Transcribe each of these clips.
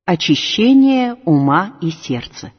Очищение ума и сердца.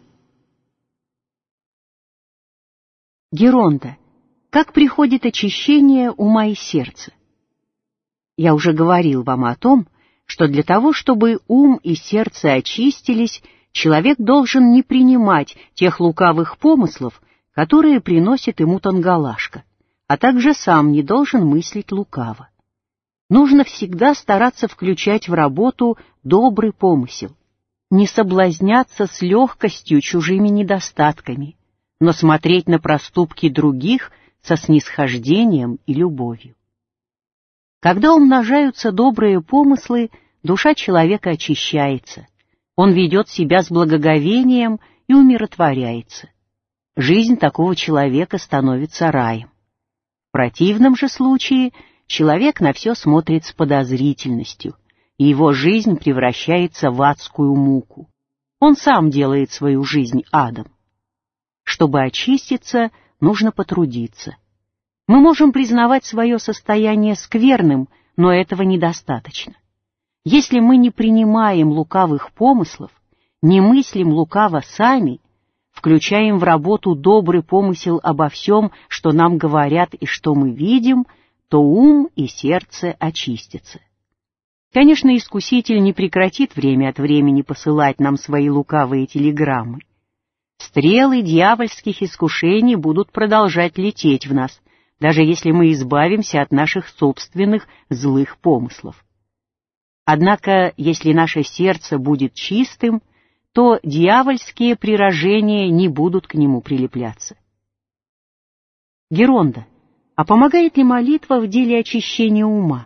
Геронда. Как приходит очищение ума и сердца? Я уже говорил вам о том, что для того, чтобы ум и сердце очистились, человек должен не принимать тех лукавых помыслов, которые приносит ему Тангалашка, а также сам не должен мыслить лукаво. Нужно всегда стараться включать в работу добрый помысел, не соблазняться с легкостью чужими недостатками, но смотреть на проступки других со снисхождением и любовью. Когда умножаются добрые помыслы, душа человека очищается, он ведет себя с благоговением и умиротворяется. Жизнь такого человека становится раем. В противном же случае человек на все смотрит с подозрительностью, и его жизнь превращается в адскую муку. Он сам делает свою жизнь адом. Чтобы очиститься, нужно потрудиться. Мы можем признавать свое состояние скверным, но этого недостаточно. Если мы не принимаем лукавых помыслов, не мыслим лукаво сами, включаем в работу добрый помысел обо всем, что нам говорят и что мы видим, то ум и сердце очистятся. Конечно, искуситель не прекратит время от времени посылать нам свои лукавые телеграммы. Стрелы дьявольских искушений будут продолжать лететь в нас, даже если мы избавимся от наших собственных злых помыслов. Однако, если наше сердце будет чистым, то дьявольские приражения не будут к нему прилепляться. Геронда. А помогает ли молитва в деле очищения ума?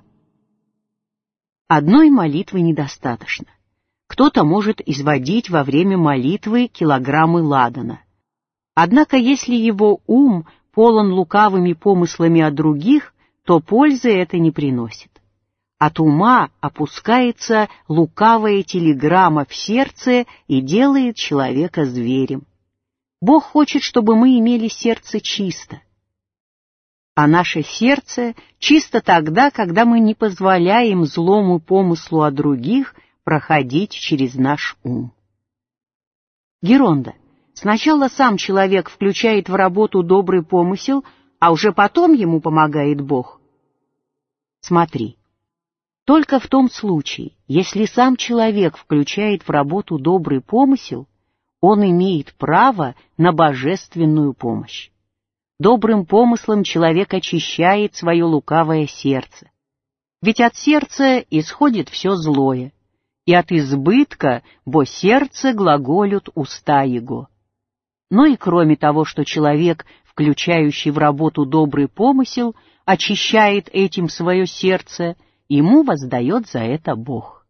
Одной молитвы недостаточно. Кто-то может изводить во время молитвы килограммы ладана. Однако, если его ум полон лукавыми помыслами о других, то пользы это не приносит. От ума опускается лукавая телеграмма в сердце и делает человека зверем. Бог хочет, чтобы мы имели сердце чисто. А наше сердце чисто тогда, когда мы не позволяем злому помыслу о других проходить через наш ум. Геронда. Сначала сам человек включает в работу добрый помысел, а уже потом ему помогает Бог. Смотри. Только в том случае, если сам человек включает в работу добрый помысел, он имеет право на божественную помощь. Добрым помыслом человек очищает свое лукавое сердце. Ведь от сердца исходит все злое, и от избытка, бо сердце глаголют уста его. Но и кроме того, что человек, включающий в работу добрый помысел, очищает этим свое сердце, ему воздает за это Бог.